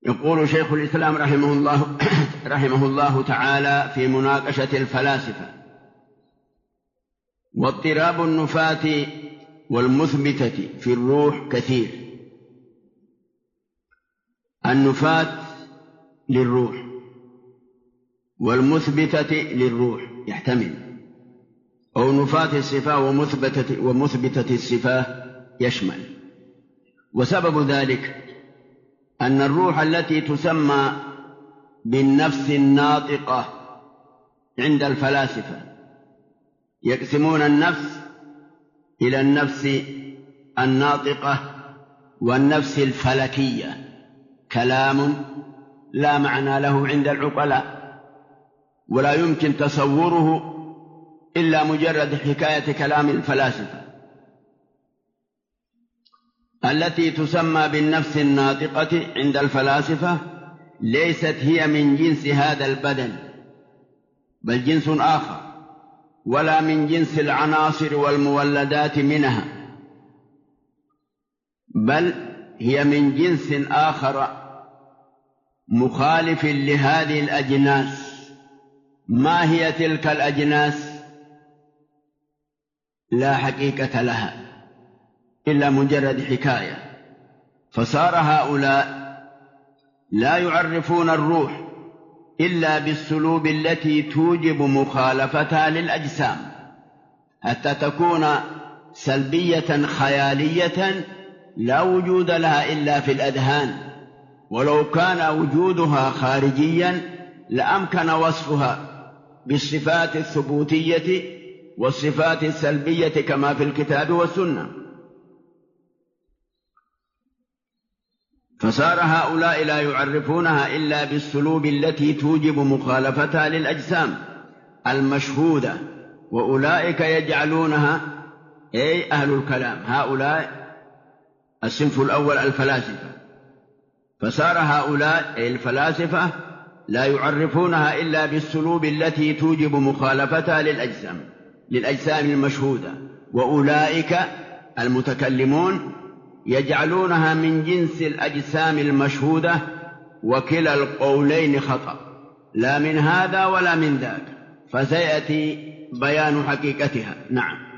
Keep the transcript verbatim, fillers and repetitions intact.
يقول شيخ الإسلام رحمه الله, رحمه الله تعالى في مناقشة الفلاسفة: واضطراب النفاة والمثبتة في الروح كثير. النفاة للروح والمثبتة للروح يحتمل، أو نفاة الصفة ومثبتة, ومثبتة الصفة يشمل. وسبب ذلك أن الروح التي تسمى بالنفس الناطقة عند الفلاسفة يقسمون النفس إلى النفس الناطقة والنفس الفلكية، كلام لا معنى له عند العقلاء ولا يمكن تصوره إلا مجرد حكاية كلام الفلاسفة. التي تسمى بالنفس الناطقة عند الفلاسفة ليست هي من جنس هذا البدن، بل جنس آخر، ولا من جنس العناصر والمولدات منها، بل هي من جنس آخر مخالف لهذه الأجناس. ما هي تلك الأجناس؟ لا حقيقة لها إلا مجرد حكاية. فصار هؤلاء لا يعرفون الروح إلا بالسلوب التي توجب مخالفتها للأجسام، حتى تكون سلبية خيالية لا وجود لها إلا في الأذهان، ولو كان وجودها خارجيا لأمكن وصفها بالصفات الثبوتية والصفات السلبية كما في الكتاب والسنة. فصار هؤلاء لا يعرفونها إلا بالسلوب التي توجب مخالفتها للأجسام المشهودة، وأولئك يجعلونها أي أهل الكلام، هؤلاء الصنف الأول الفلاسفة. فصار هؤلاء أي الفلاسفة لا يعرفونها إلا بالسلوب التي توجب مخالفتها للأجسام للأجسام المشهودة، وأولئك المتكلمون يجعلونها من جنس الأجسام المشهودة، وكلا القولين خطأ، لا من هذا ولا من ذاك، فسيأتي بيان حقيقتها. نعم.